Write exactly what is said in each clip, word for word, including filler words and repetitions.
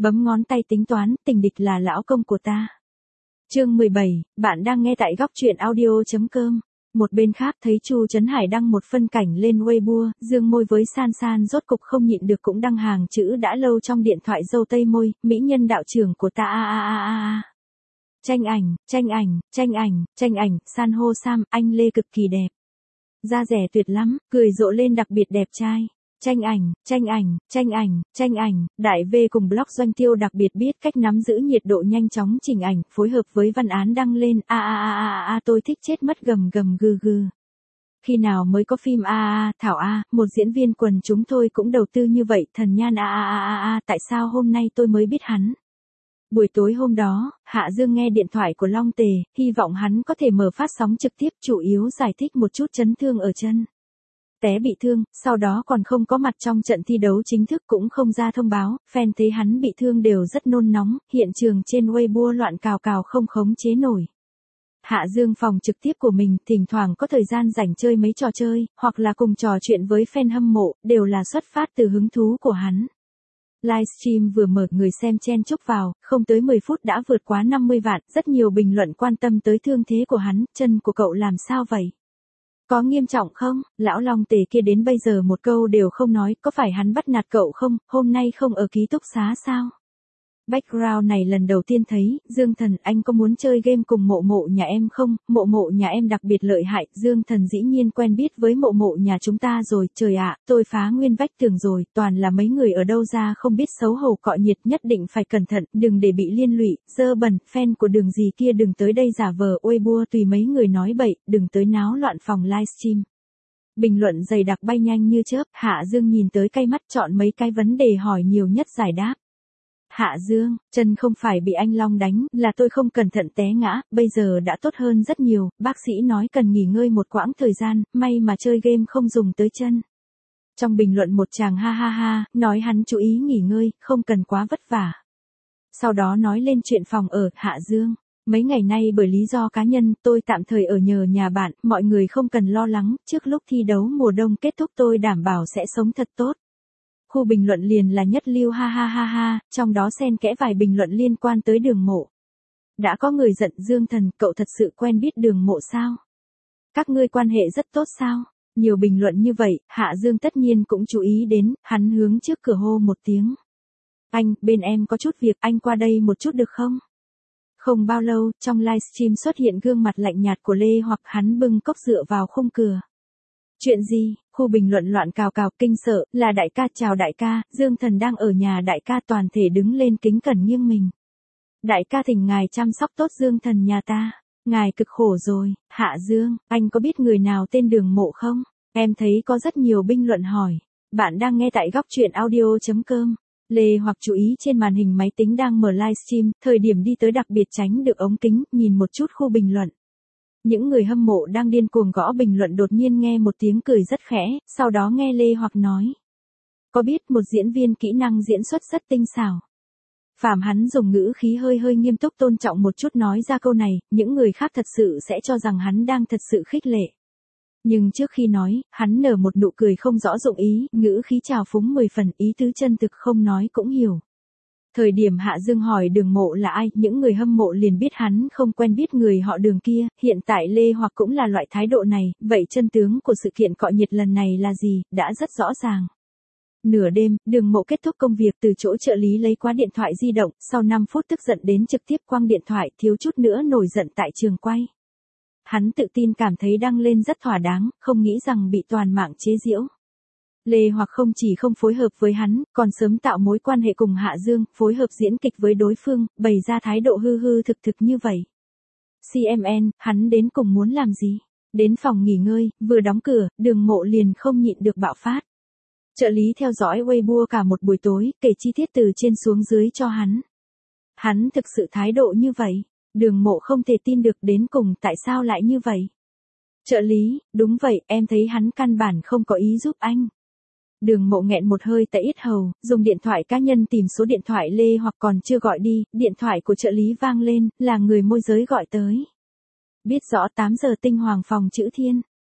Bấm ngón tay tính toán, tình địch là lão công của ta. Chương mười bảy, bạn đang nghe tại góc truyện audio.com. Một bên khác thấy Chu Trấn Hải đăng một phân cảnh lên Weibo, dương môi với San San rốt cục không nhịn được cũng đăng hàng chữ đã lâu trong điện thoại dâu tây môi, mỹ nhân đạo trưởng của ta a a a a a. Tranh ảnh, tranh ảnh, tranh ảnh, tranh ảnh, san hô Sam, anh Lê cực kỳ đẹp. Da rẻ tuyệt lắm, cười rộ lên đặc biệt đẹp trai. Tranh ảnh, tranh ảnh, tranh ảnh, tranh ảnh, đại V cùng blog doanh tiêu đặc biệt biết cách nắm giữ nhiệt độ nhanh chóng chỉnh ảnh, phối hợp với văn án đăng lên, a a a a a tôi thích chết mất gầm gầm gừ gừ. Khi nào mới có phim a a a, Thảo a, một diễn viên quần chúng tôi cũng đầu tư như vậy, thần nhan a a a a a, tại sao hôm nay tôi mới biết hắn. Buổi tối hôm đó, Hạ Dương nghe điện thoại của Long Tề, hy vọng hắn có thể mở phát sóng trực tiếp, chủ yếu giải thích một chút chấn thương ở chân. Té bị thương, sau đó còn không có mặt trong trận thi đấu chính thức cũng không ra thông báo, fan thấy hắn bị thương đều rất nôn nóng, hiện trường trên Weibo loạn cào cào không khống chế nổi. Hạ Dương phòng trực tiếp của mình thỉnh thoảng có thời gian rảnh chơi mấy trò chơi, hoặc là cùng trò chuyện với fan hâm mộ, đều là xuất phát từ hứng thú của hắn. Livestream vừa mở người xem chen chúc vào, không tới mười phút đã vượt quá năm mươi vạn, rất nhiều bình luận quan tâm tới thương thế của hắn, chân của cậu làm sao vậy? Có nghiêm trọng không? Lão Long Tề kia đến bây giờ một câu đều không nói, có phải hắn bắt nạt cậu không, hôm nay không ở ký túc xá sao? Background này lần đầu tiên thấy, Dương Thần anh có muốn chơi game cùng mộ mộ nhà em không, mộ mộ nhà em đặc biệt lợi hại, Dương Thần dĩ nhiên quen biết với mộ mộ nhà chúng ta rồi, trời ạ, tôi phá nguyên vách tường rồi, toàn là mấy người ở đâu ra không biết xấu hổ cọ nhiệt, nhất định phải cẩn thận, đừng để bị liên lụy, dơ bẩn, fan của đường gì kia đừng tới đây giả vờ Weibo tùy mấy người nói bậy, đừng tới náo loạn phòng livestream. Bình luận dày đặc bay nhanh như chớp, Hạ Dương nhìn tới cay mắt chọn mấy cái vấn đề hỏi nhiều nhất giải đáp. Hạ Dương, chân không phải bị anh Long đánh, là tôi không cẩn thận té ngã, bây giờ đã tốt hơn rất nhiều, bác sĩ nói cần nghỉ ngơi một quãng thời gian, may mà chơi game không dùng tới chân. Trong bình luận một chàng ha ha ha, nói hắn chú ý nghỉ ngơi, không cần quá vất vả. Sau đó nói lên chuyện phòng ở, Hạ Dương. Mấy ngày nay bởi lý do cá nhân, tôi tạm thời ở nhờ nhà bạn, mọi người không cần lo lắng, trước lúc thi đấu mùa đông kết thúc tôi đảm bảo sẽ sống thật tốt. Khu bình luận liền là nhất lưu ha ha ha ha, trong đó xen kẽ vài bình luận liên quan tới Đường Mộ. Đã có người giận Dương Thần, cậu thật sự quen biết Đường Mộ sao? Các ngươi quan hệ rất tốt sao? Nhiều bình luận như vậy, Hạ Dương tất nhiên cũng chú ý đến, hắn hướng trước cửa hô một tiếng. Anh, bên em có chút việc, anh qua đây một chút được không? Không bao lâu, trong livestream xuất hiện gương mặt lạnh nhạt của Lê hoặc hắn bưng cốc dựa vào khung cửa. Chuyện gì? Khu bình luận loạn cào cào kinh sợ, là đại ca chào đại ca, Dương Thần đang ở nhà đại ca toàn thể đứng lên kính cẩn nghiêng mình. Đại ca thỉnh ngài chăm sóc tốt Dương Thần nhà ta, ngài cực khổ rồi, Hạ Dương, anh có biết người nào tên Đường Mộ không? Em thấy có rất nhiều bình luận hỏi, bạn đang nghe tại góc truyện audio.com. Lê hoặc chú ý trên màn hình máy tính đang mở livestream, thời điểm đi tới đặc biệt tránh được ống kính, nhìn một chút khu bình luận. Những người hâm mộ đang điên cuồng gõ bình luận đột nhiên nghe một tiếng cười rất khẽ, sau đó nghe Lê hoặc nói. Có biết một diễn viên kỹ năng diễn xuất rất tinh xảo. Phạm hắn dùng ngữ khí hơi hơi nghiêm túc tôn trọng một chút nói ra câu này, những người khác thật sự sẽ cho rằng hắn đang thật sự khích lệ. Nhưng trước khi nói, hắn nở một nụ cười không rõ dụng ý, ngữ khí trào phúng mười phần, ý tứ chân thực không nói cũng hiểu. Thời điểm Hạ Dương hỏi Đường Mộ là ai, những người hâm mộ liền biết hắn không quen biết người họ Đường kia, hiện tại Lê hoặc cũng là loại thái độ này, vậy chân tướng của sự kiện cọ nhiệt lần này là gì, đã rất rõ ràng. Nửa đêm, Đường Mộ kết thúc công việc từ chỗ trợ lý lấy qua điện thoại di động, sau năm phút tức giận đến trực tiếp quăng điện thoại, thiếu chút nữa nổi giận tại trường quay. Hắn tự tin cảm thấy đăng lên rất thỏa đáng, không nghĩ rằng bị toàn mạng chế giễu. Lê hoặc không chỉ không phối hợp với hắn, còn sớm tạo mối quan hệ cùng Hạ Dương, phối hợp diễn kịch với đối phương, bày ra thái độ hư hư thực thực như vậy. xê em en, hắn đến cùng muốn làm gì? Đến phòng nghỉ ngơi, vừa đóng cửa, Đường Mộ liền không nhịn được bạo phát. Trợ lý theo dõi Weibo cả một buổi tối, kể chi tiết từ trên xuống dưới cho hắn. Hắn thực sự thái độ như vậy, Đường Mộ không thể tin được đến cùng tại sao lại như vậy. Trợ lý, đúng vậy, em thấy hắn căn bản không có ý giúp anh. Đường Mộ nghẹn một hơi tại yết hầu, dùng điện thoại cá nhân tìm số điện thoại Lê hoặc còn chưa gọi đi, điện thoại của trợ lý vang lên, là người môi giới gọi tới. Biết rõ tám giờ tinh hoàng phòng chữ thiên,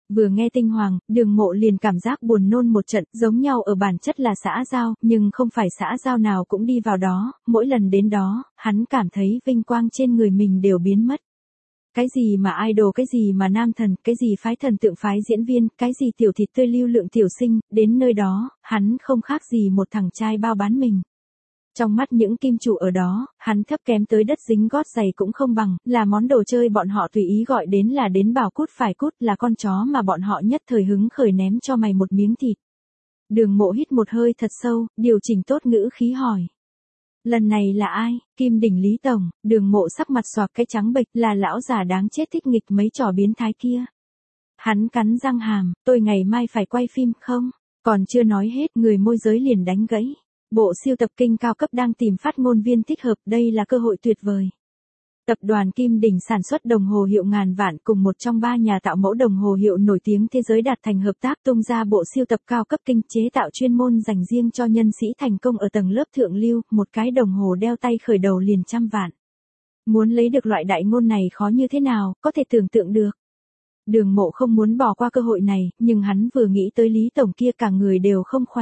Vừa nghe tinh hoàng, Đường Mộ liền cảm giác buồn nôn một trận, giống nhau ở bản chất là xã giao, nhưng không phải xã giao nào cũng đi vào đó, mỗi lần đến đó, hắn cảm thấy vinh quang trên người mình đều biến mất. Cái gì mà idol, cái gì mà nam thần, cái gì phái thần tượng phái diễn viên, cái gì tiểu thịt tươi lưu lượng tiểu sinh, đến nơi đó, hắn không khác gì một thằng trai bao bán mình. Trong mắt những kim chủ ở đó, hắn thấp kém tới đất dính gót giày cũng không bằng, là món đồ chơi bọn họ tùy ý gọi đến là đến bảo cút phải cút, là con chó mà bọn họ nhất thời hứng khởi ném cho mày một miếng thịt. Đường Mộ hít một hơi thật sâu, điều chỉnh tốt ngữ khí hỏi. Lần này là ai? Kim đỉnh Lý Tổng. Đường Mộ sắc mặt xoạc cái trắng bệch, là lão già đáng chết thích nghịch mấy trò biến thái kia. Hắn cắn răng hàm, tôi ngày mai phải quay phim không? Còn chưa nói hết, người môi giới liền đánh gãy. Bộ siêu tập kinh cao cấp đang tìm phát ngôn viên thích hợp, đây là cơ hội tuyệt vời. Tập đoàn Kim Đỉnh sản xuất đồng hồ hiệu ngàn vạn cùng một trong ba nhà tạo mẫu đồng hồ hiệu nổi tiếng thế giới đạt thành hợp tác tung ra bộ siêu tập cao cấp kinh chế tạo chuyên môn dành riêng cho nhân sĩ thành công ở tầng lớp thượng lưu, một cái đồng hồ đeo tay khởi đầu liền trăm vạn. Muốn lấy được loại đại ngôn này khó như thế nào, có thể tưởng tượng được. Đường Mộ không muốn bỏ qua cơ hội này, nhưng hắn vừa nghĩ tới Lý Tổng kia cả người đều không khỏe.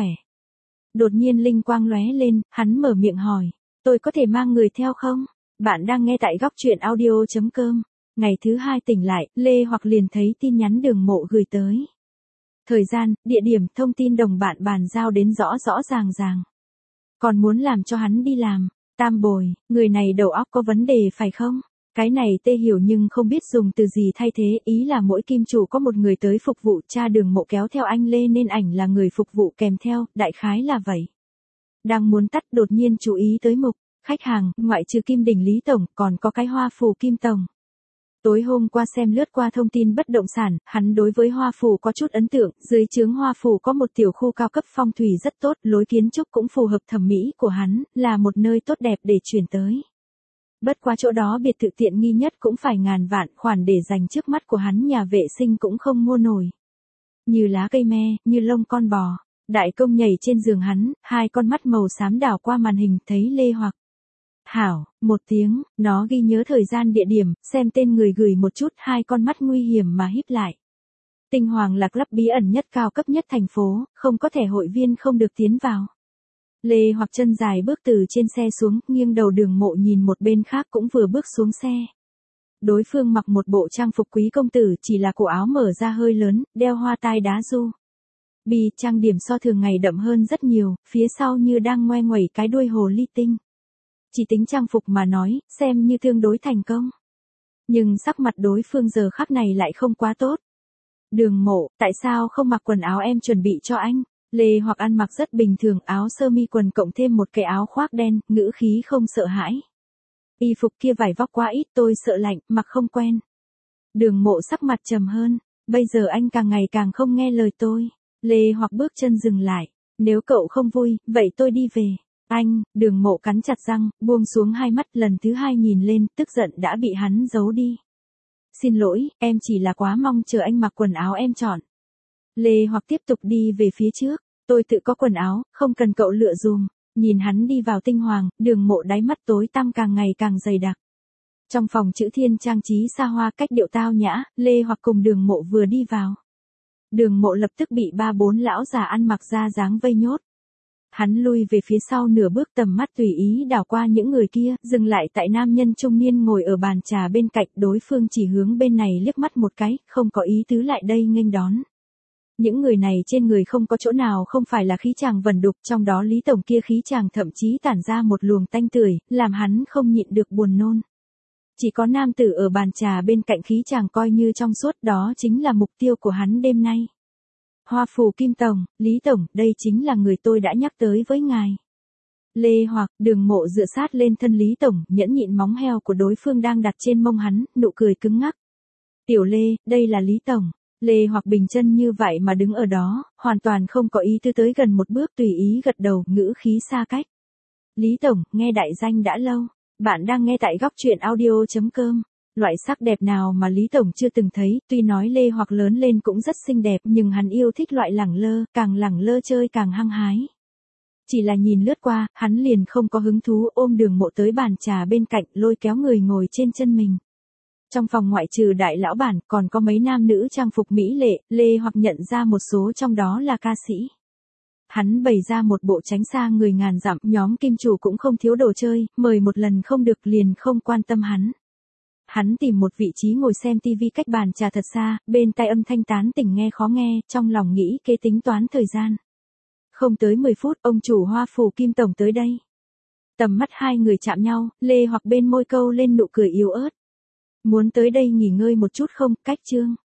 Đột nhiên linh quang lóe lên, hắn mở miệng hỏi, tôi có thể mang người theo không? Bạn đang nghe tại góc truyện audio chấm com. Ngày thứ hai tỉnh lại, Lê Hoặc liền thấy tin nhắn Đường Mộ gửi tới. Thời gian, địa điểm, thông tin đồng bạn bàn giao đến rõ rõ ràng ràng. Còn muốn làm cho hắn đi làm. Tam bồi, người này đầu óc có vấn đề phải không? Cái này Tê hiểu nhưng không biết dùng từ gì thay thế, ý là mỗi kim chủ có một người tới phục vụ, cha Đường Mộ kéo theo anh Lê nên ảnh là người phục vụ kèm theo, đại khái là vậy. Đang muốn tắt đột nhiên chú ý tới mục, khách hàng, ngoại trừ Kim Đỉnh Lý Tổng, còn có cái Hoa Phủ Kim Tổng. Tối hôm qua xem lướt qua thông tin bất động sản, hắn đối với Hoa Phủ có chút ấn tượng, dưới trướng Hoa Phủ có một tiểu khu cao cấp phong thủy rất tốt, lối kiến trúc cũng phù hợp thẩm mỹ của hắn, là một nơi tốt đẹp để chuyển tới. Bất quá chỗ đó biệt thự tiện nghi nhất cũng phải ngàn vạn, khoản để dành trước mắt của hắn nhà vệ sinh cũng không mua nổi. Như lá cây me, như lông con bò. Đại công nhảy trên giường hắn, hai con mắt màu xám đảo qua màn hình, thấy Lê Hoặc. Hảo, một tiếng, nó ghi nhớ thời gian địa điểm, xem tên người gửi một chút, hai con mắt nguy hiểm mà híp lại. Tinh Hoàng là club bí ẩn nhất cao cấp nhất thành phố, không có thẻ hội viên không được tiến vào. Lê Hoặc chân dài bước từ trên xe xuống, nghiêng đầu Đường Mộ nhìn một bên khác cũng vừa bước xuống xe. Đối phương mặc một bộ trang phục quý công tử, chỉ là cổ áo mở ra hơi lớn, đeo hoa tai đá du. Bì trang điểm so thường ngày đậm hơn rất nhiều, phía sau như đang ngoe nguẩy cái đuôi hồ ly tinh. Chỉ tính trang phục mà nói, xem như tương đối thành công. Nhưng sắc mặt đối phương giờ khắc này lại không quá tốt. Đường Mộ, tại sao không mặc quần áo em chuẩn bị cho anh? Lê Hoặc ăn mặc rất bình thường, áo sơ mi quần cộng thêm một cái áo khoác đen, ngữ khí không sợ hãi. Y phục kia vải vóc quá ít, tôi sợ lạnh, mặc không quen. Đường Mộ sắc mặt trầm hơn, bây giờ anh càng ngày càng không nghe lời tôi. Lê Hoặc bước chân dừng lại, nếu cậu không vui, vậy tôi đi về. Anh, Đường Mộ cắn chặt răng, buông xuống hai mắt, lần thứ hai nhìn lên, tức giận đã bị hắn giấu đi. Xin lỗi, em chỉ là quá mong chờ anh mặc quần áo em chọn. Lê Hoặc tiếp tục đi về phía trước, tôi tự có quần áo, không cần cậu lựa dùm. Nhìn hắn đi vào Tinh Hoàng, Đường Mộ đáy mắt tối tăm càng ngày càng dày đặc. Trong phòng chữ thiên trang trí xa hoa cách điệu tao nhã, Lê Hoặc cùng Đường Mộ vừa đi vào. Đường Mộ lập tức bị ba bốn lão già ăn mặc ra dáng vây nhốt. Hắn lui về phía sau nửa bước, tầm mắt tùy ý đảo qua những người kia, dừng lại tại nam nhân trung niên ngồi ở bàn trà bên cạnh, đối phương chỉ hướng bên này liếc mắt một cái, không có ý tứ lại đây nghênh đón. Những người này trên người không có chỗ nào không phải là khí chàng vẩn đục, trong đó Lý Tổng kia khí chàng thậm chí tản ra một luồng tanh tưởi, làm hắn không nhịn được buồn nôn. Chỉ có nam tử ở bàn trà bên cạnh khí chàng coi như trong suốt, đó chính là mục tiêu của hắn đêm nay. Hoa Phủ Kim Tổng, Lý Tổng, đây chính là người tôi đã nhắc tới với ngài. Lê Hoặc, Đường Mộ dựa sát lên thân Lý Tổng, nhẫn nhịn móng heo của đối phương đang đặt trên mông hắn, nụ cười cứng ngắc. Tiểu Lê, đây là Lý Tổng. Lê Hoặc bình chân như vậy mà đứng ở đó, hoàn toàn không có ý tư tới gần một bước, tùy ý gật đầu, ngữ khí xa cách. Lý Tổng, nghe đại danh đã lâu. Bạn đang nghe tại góc truyện audio chấm com. Loại sắc đẹp nào mà Lý Tổng chưa từng thấy, tuy nói Lê Hoặc lớn lên cũng rất xinh đẹp, nhưng hắn yêu thích loại lẳng lơ, càng lẳng lơ chơi càng hăng hái. Chỉ là nhìn lướt qua, hắn liền không có hứng thú, ôm Đường Mộ tới bàn trà bên cạnh, lôi kéo người ngồi trên chân mình. Trong phòng ngoại trừ đại lão bản, còn có mấy nam nữ trang phục mỹ lệ, Lê Hoặc nhận ra một số trong đó là ca sĩ. Hắn bày ra một bộ tránh xa người ngàn dặm, nhóm kim chủ cũng không thiếu đồ chơi, mời một lần không được liền không quan tâm hắn. Hắn tìm một vị trí ngồi xem tivi cách bàn trà thật xa, bên tai âm thanh tán tỉnh nghe khó nghe, trong lòng nghĩ kế tính toán thời gian. Không tới mười phút, ông chủ Hoa Phủ Kim Tổng tới đây. Tầm mắt hai người chạm nhau, Lê Hoặc bên môi câu lên nụ cười yếu ớt. Muốn tới đây nghỉ ngơi một chút không, cách Trương?